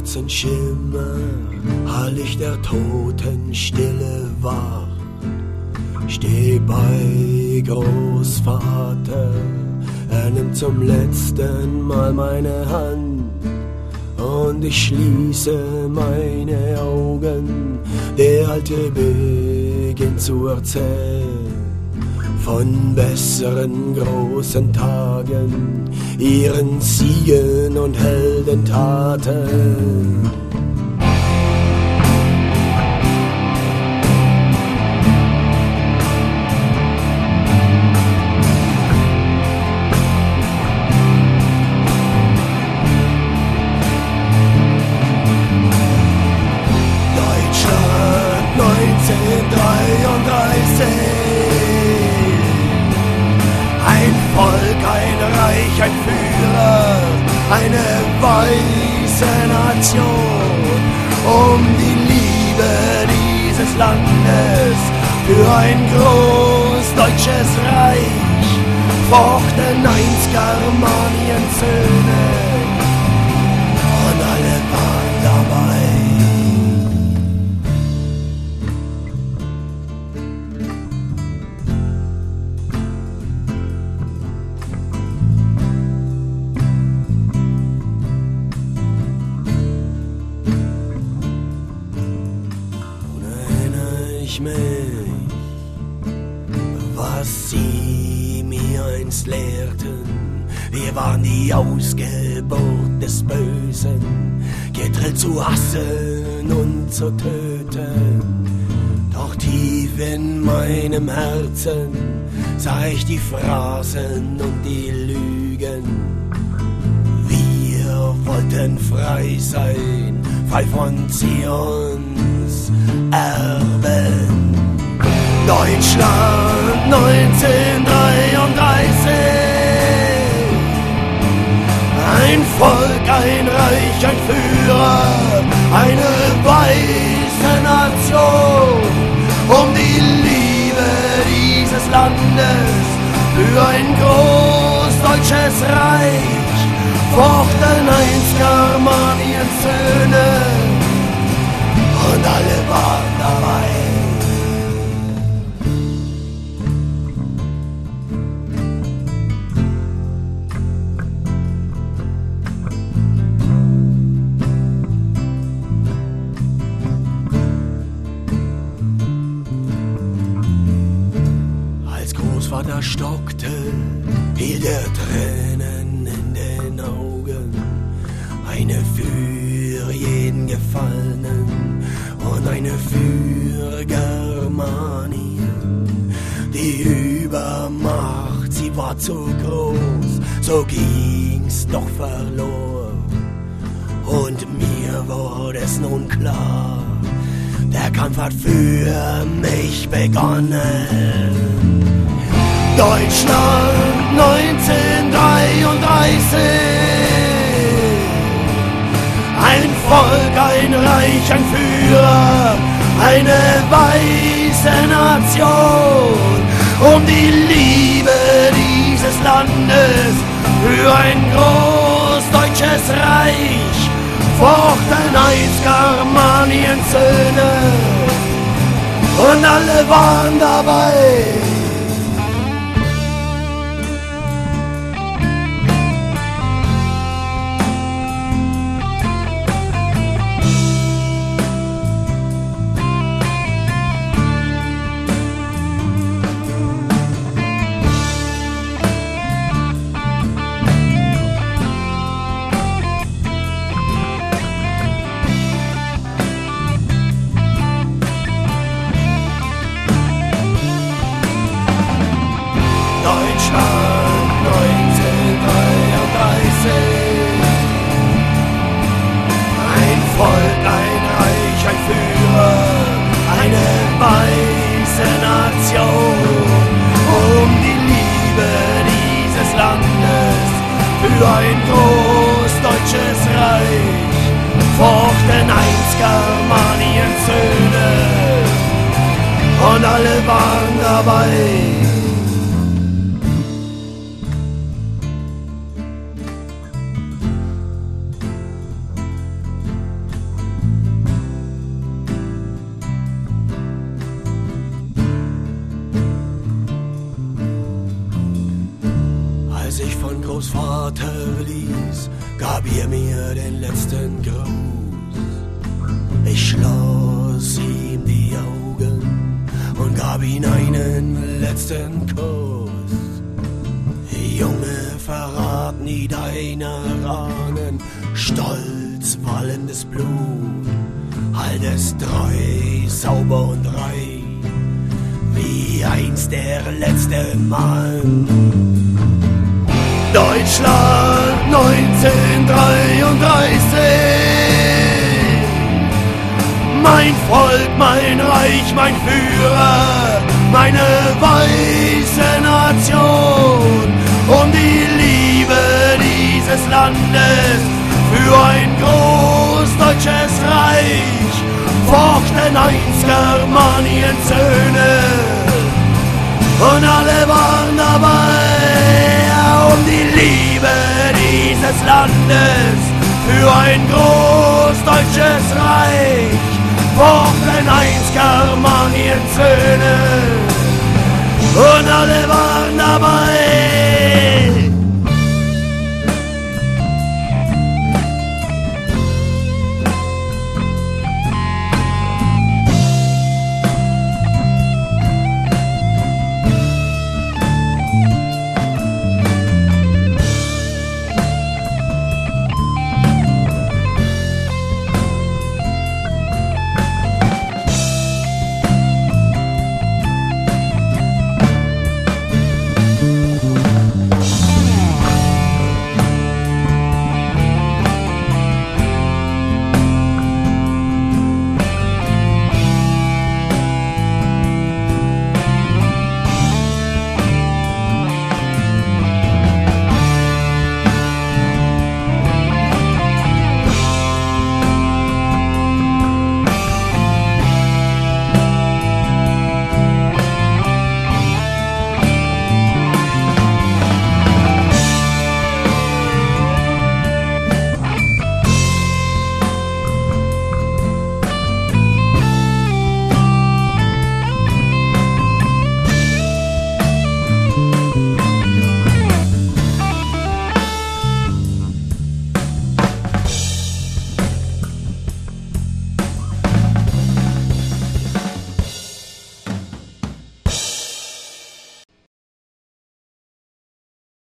schwarzen Schimmer hall ich der Totenstille wach. Steh bei Großvater, er nimmt zum letzten Mal meine Hand und ich schließe meine Augen. Der Alte beginnt zu erzählen von besseren großen Tagen, ihren Siegen und Heldentaten. Deutschland 1933. Ein Volk, ein Reich, ein Führer, eine weiße Nation. Um die Liebe dieses Landes für ein großdeutsches Reich fochten einst Germaniens Söhne und alle waren dabei. Mich, was sie mir einst lehrten. Wir waren die Ausgeburt des Bösen, gedrillt zu hassen und zu töten. Doch tief in meinem Herzen sah ich die Phrasen und die Lügen. Wir wollten frei sein, frei von Zions Erben. Deutschland 1933. Ein Volk, ein Reich, ein Führer, eine weiße Nation. Um die Liebe dieses Landes für ein großdeutsches Reich fochten einst Germaniens Söhne und alle waren dabei. Als Großvater stockte, hielt er Tränen in den Augen, eine für jeden Gefallenen und eine für Germanien. Die Übermacht, sie war zu groß, so ging's doch verloren. Und mir wurde es nun klar, der Kampf hat für mich begonnen. Deutschland 1933. Ein Volk, ein Reich, ein Führer, eine weiße Nation. Um die Liebe dieses Landes für ein großdeutsches Reich fochten einst Germaniens Söhne und alle waren dabei. Ein Volk, ein Reich, ein Führer, eine weiße Nation. Um die Liebe dieses Landes für ein großdeutsches Reich fochten einst Germaniens Söhne und alle waren dabei. er sich von Großvater ließ, gab er mir den letzten Gruß. Ich schloss ihm die Augen und gab ihm einen letzten Kuss. Junge, verrat nie deine Ahnen, stolz wallendes Blut, halt es treu, sauber und rein, wie einst der letzte Mann. Deutschland 1933, mein Volk, mein Reich, mein Führer, meine weiße Nation, um die Liebe dieses Landes für ein großdeutsches Reich fochten einst Germaniens Söhne und alle waren dabei, um die Liebe dieses Landes für ein großdeutsches Reich fochten einst Germaniens Söhne und alle waren dabei.